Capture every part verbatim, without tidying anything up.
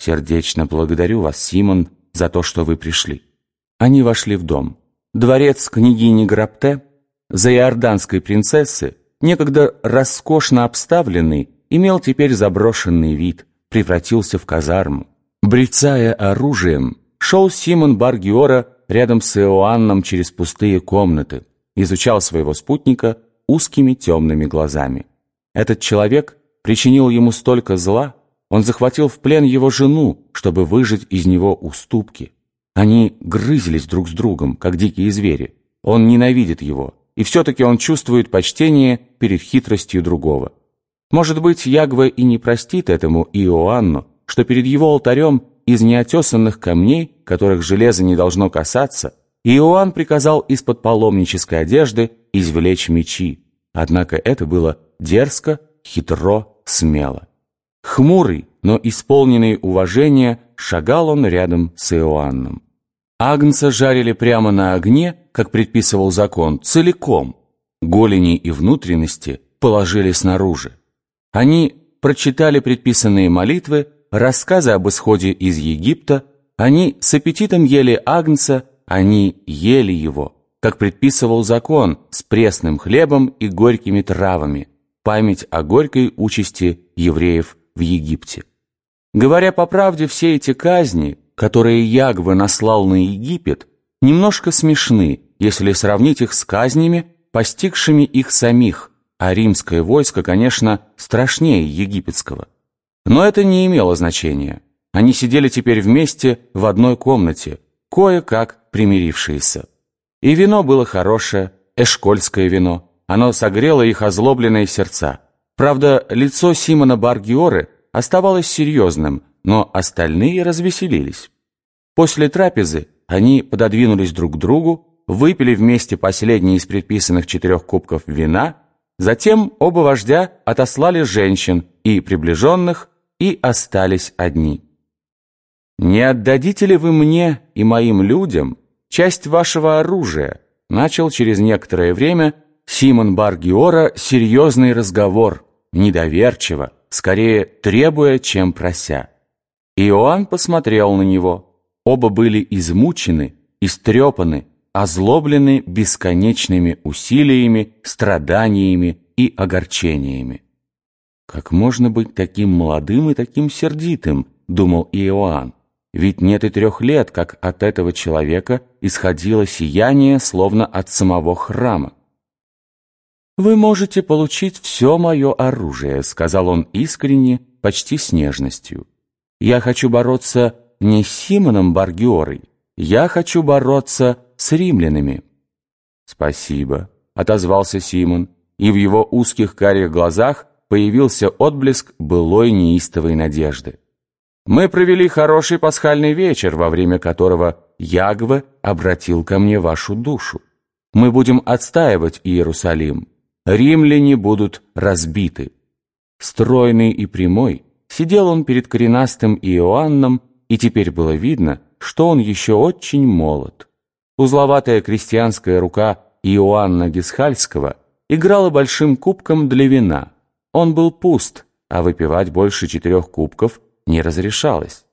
«Сердечно благодарю вас, Симон, за то, что вы пришли». Они вошли в дом. Дворец княгини Грабте, заиорданской принцессы, некогда роскошно обставленный, имел теперь заброшенный вид, превратился в казарму. Брецая оружием, шел Симон бар-Гиора рядом с Иоанном через пустые комнаты, изучал своего спутника узкими темными глазами. Этот человек причинил ему столько зла, он захватил в плен его жену, чтобы выжать из него уступки. Они грызлись друг с другом, как дикие звери. Он ненавидит его, и все-таки он чувствует почтение перед хитростью другого. Может быть, Ягве и не простит этому Иоанну, что перед его алтарем из неотесанных камней, которых железо не должно касаться, Иоанн приказал из-под паломнической одежды извлечь мечи. Однако это было дерзко, хитро, смело. Хмурый, но исполненный уважения, шагал он рядом с Иоанном. Агнца жарили прямо на огне, как предписывал закон, целиком. Голени и внутренности положили снаружи. Они прочитали предписанные молитвы, рассказы об исходе из Египта, они с аппетитом ели агнца, они ели его, как предписывал закон, с пресным хлебом и горькими травами, память о горькой участи евреев в Египте. Говоря по правде, все эти казни, которые Ягве наслал на Египет, немножко смешны, если сравнить их с казнями, постигшими их самих, а римское войско, конечно, страшнее египетского. Но это не имело значения. Они сидели теперь вместе в одной комнате, кое-как примирившиеся. И вино было хорошее, эшкольское вино. Оно согрело их озлобленные сердца. Правда, лицо Симона бар-Гиоры оставалось серьезным, но остальные развеселились. После трапезы они пододвинулись друг к другу, выпили вместе последний из предписанных четырех кубков вина, затем оба вождя отослали женщин и приближенных и остались одни. «Не отдадите ли вы мне и моим людям часть вашего оружия?» Начал через некоторое время Симон бар-Гиора серьезный разговор, недоверчиво, скорее требуя, чем прося. Иоанн посмотрел на него. Оба были измучены, истрепаны, озлоблены бесконечными усилиями, страданиями и огорчениями. «Как можно быть таким молодым и таким сердитым?» — думал Иоанн. «Ведь нет и трех лет, как от этого человека исходило сияние, словно от самого храма». «Вы можете получить все мое оружие», — сказал он искренне, почти с нежностью. «Я хочу бороться не с Симоном бар-Гиорой, я хочу бороться с римлянами». «Спасибо», — отозвался Симон, и в его узких карих глазах появился отблеск былой неистовой надежды. «Мы провели хороший пасхальный вечер, во время которого Ягве обратил ко мне вашу душу. Мы будем отстаивать Иерусалим. Римляне будут разбиты». Стройный и прямой сидел он перед коренастым Иоанном, и теперь было видно, что он еще очень молод. Узловатая крестьянская рука Иоанна Гисхальского играла большим кубком для вина. Он был пуст, а выпивать больше четырех кубков не разрешалось.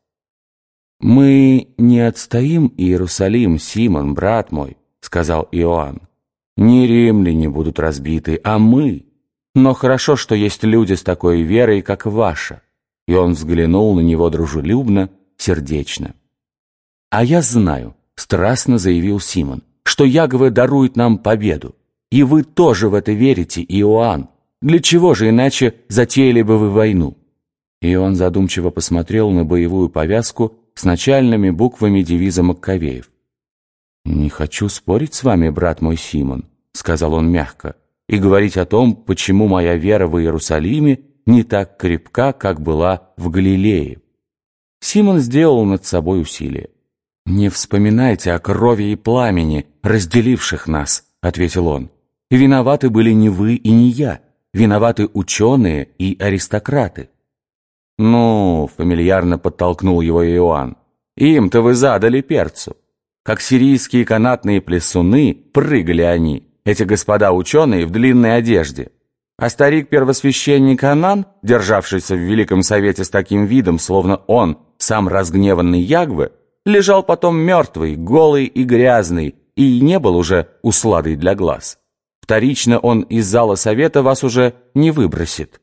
«Мы не отстоим Иерусалим, Симон, брат мой», — сказал Иоанн. «Не римляне будут разбиты, а мы. Но хорошо, что есть люди с такой верой, как ваша». И он взглянул на него дружелюбно, сердечно. «А я знаю», — страстно заявил Симон, «что Ягве дарует нам победу. И вы тоже в это верите, Иоанн. Для чего же иначе затеяли бы вы войну?» И он задумчиво посмотрел на боевую повязку с начальными буквами девиза Маккавеев. «Не хочу спорить с вами, брат мой Симон», — сказал он мягко, «и говорить о том, почему моя вера в Иерусалиме не так крепка, как была в Галилее». Симон сделал над собой усилие. «Не вспоминайте о крови и пламени, разделивших нас», — ответил он. «Виноваты были не вы и не я, виноваты ученые и аристократы». «Ну», — фамильярно подтолкнул его Иоанн, «им-то вы задали перцу. Как сирийские канатные плясуны, прыгали они, эти господа ученые в длинной одежде. А старик-первосвященник Анан, державшийся в Великом Совете с таким видом, словно он Сам разгневанный Ягве лежал потом мертвый, голый и грязный, и не был уже усладой для глаз. Вторично он из зала совета вас уже не выбросит.